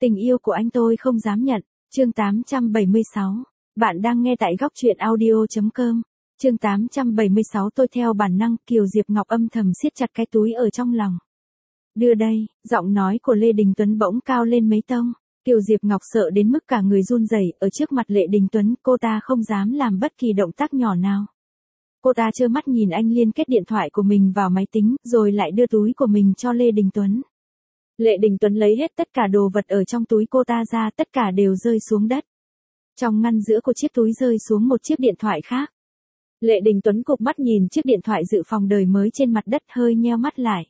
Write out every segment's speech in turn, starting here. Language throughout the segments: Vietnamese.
Tình yêu của anh tôi không dám nhận. Chương 876. Bạn đang nghe tại góc truyện audio.com. Chương 876 tôi theo bản năng, Kiều Diệp Ngọc âm thầm siết chặt cái túi ở trong lòng. Đưa đây, giọng nói của Lê Đình Tuấn bỗng cao lên mấy tông. Kiều Diệp Ngọc sợ đến mức cả người run rẩy, ở trước mặt Lê Đình Tuấn, cô ta không dám làm bất kỳ động tác nhỏ nào. Cô ta trơ mắt nhìn anh liên kết điện thoại của mình vào máy tính, rồi lại đưa túi của mình cho Lê Đình Tuấn. Lê Đình Tuấn lấy hết tất cả đồ vật ở trong túi cô ta ra, tất cả đều rơi xuống đất. Trong ngăn giữa của chiếc túi rơi xuống một chiếc điện thoại khác. Lê Đình Tuấn cụp mắt nhìn chiếc điện thoại dự phòng đời mới trên mặt đất, hơi nheo mắt lại.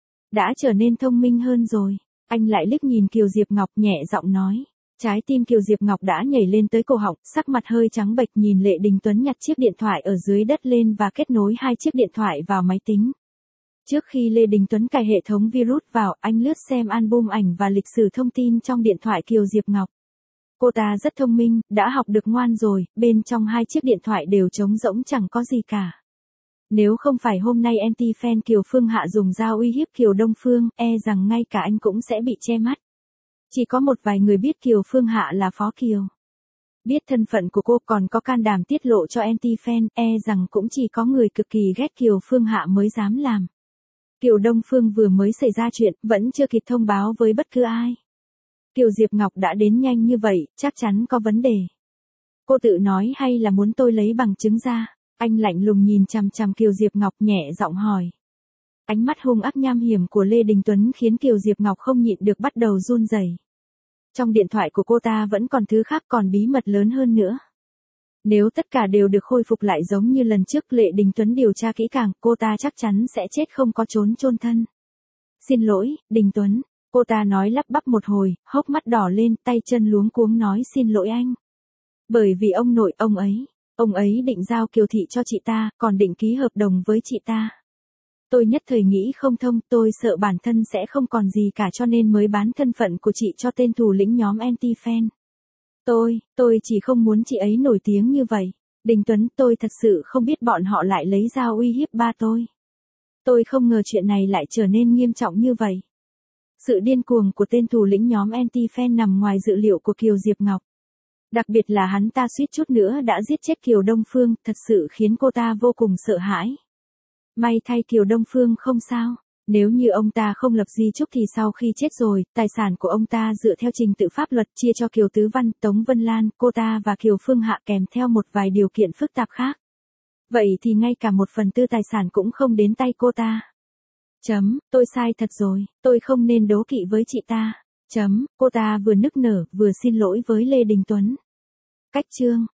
Đã trở nên thông minh hơn rồi. Anh lại liếc nhìn Kiều Diệp Ngọc, nhẹ giọng nói. Trái tim Kiều Diệp Ngọc đã nhảy lên tới cổ họng, sắc mặt hơi trắng bệch nhìn Lê Đình Tuấn nhặt chiếc điện thoại ở dưới đất lên và kết nối hai chiếc điện thoại vào máy tính. Trước khi Lê Đình Tuấn cài hệ thống virus vào, anh lướt xem album ảnh và lịch sử thông tin trong điện thoại Kiều Diệp Ngọc. Cô ta rất thông minh, đã học được ngoan rồi, bên trong hai chiếc điện thoại đều trống rỗng chẳng có gì cả. Nếu không phải hôm nay anti-fan Kiều Phương Hạ dùng dao uy hiếp Kiều Đông Phương, rằng ngay cả anh cũng sẽ bị che mắt. Chỉ có một vài người biết Kiều Phương Hạ là Phó Kiều. Biết thân phận của cô còn có can đảm tiết lộ cho anti-fan, rằng cũng chỉ có người cực kỳ ghét Kiều Phương Hạ mới dám làm. Kiều Đông Phương vừa mới xảy ra chuyện, vẫn chưa kịp thông báo với bất cứ ai. Kiều Diệp Ngọc đã đến nhanh như vậy, chắc chắn có vấn đề. Cô tự nói hay là muốn tôi lấy bằng chứng ra? Anh lạnh lùng nhìn chằm chằm Kiều Diệp Ngọc, nhẹ giọng hỏi. Ánh mắt hung ác nham hiểm của Lê Đình Tuấn khiến Kiều Diệp Ngọc không nhịn được bắt đầu run rẩy. Trong điện thoại của cô ta vẫn còn thứ khác, còn bí mật lớn hơn nữa. Nếu tất cả đều được khôi phục lại giống như lần trước Lê Đình Tuấn điều tra kỹ càng, cô ta chắc chắn sẽ chết không có chốn chôn thân. Xin lỗi, Đình Tuấn. Cô ta nói lắp bắp một hồi, hốc mắt đỏ lên, tay chân luống cuống nói xin lỗi anh. Bởi vì ông nội ông ấy định giao Kiều Thị cho chị ta, còn định ký hợp đồng với chị ta. Tôi nhất thời nghĩ không thông, tôi sợ bản thân sẽ không còn gì cả cho nên mới bán thân phận của chị cho tên thủ lĩnh nhóm anti-fan. Tôi chỉ không muốn chị ấy nổi tiếng như vậy. Đình Tuấn, tôi thật sự không biết bọn họ lại lấy dao uy hiếp ba tôi. Tôi không ngờ chuyện này lại trở nên nghiêm trọng như vậy. Sự điên cuồng của tên thủ lĩnh nhóm anti-fan nằm ngoài dự liệu của Kiều Diệp Ngọc. Đặc biệt là hắn ta suýt chút nữa đã giết chết Kiều Đông Phương, thật sự khiến cô ta vô cùng sợ hãi. May thay Kiều Đông Phương không sao. Nếu như ông ta không lập di chúc thì sau khi chết rồi, tài sản của ông ta dựa theo trình tự pháp luật chia cho Kiều Tứ Văn, Tống Vân Lan, cô ta và Kiều Phương Hạ kèm theo một vài điều kiện phức tạp khác. Vậy thì ngay cả 1/4 tài sản cũng không đến tay cô ta. Tôi sai thật rồi, tôi không nên đố kỵ với chị ta. Cô ta vừa nức nở, vừa xin lỗi với Lê Đình Tuấn. Cách chương.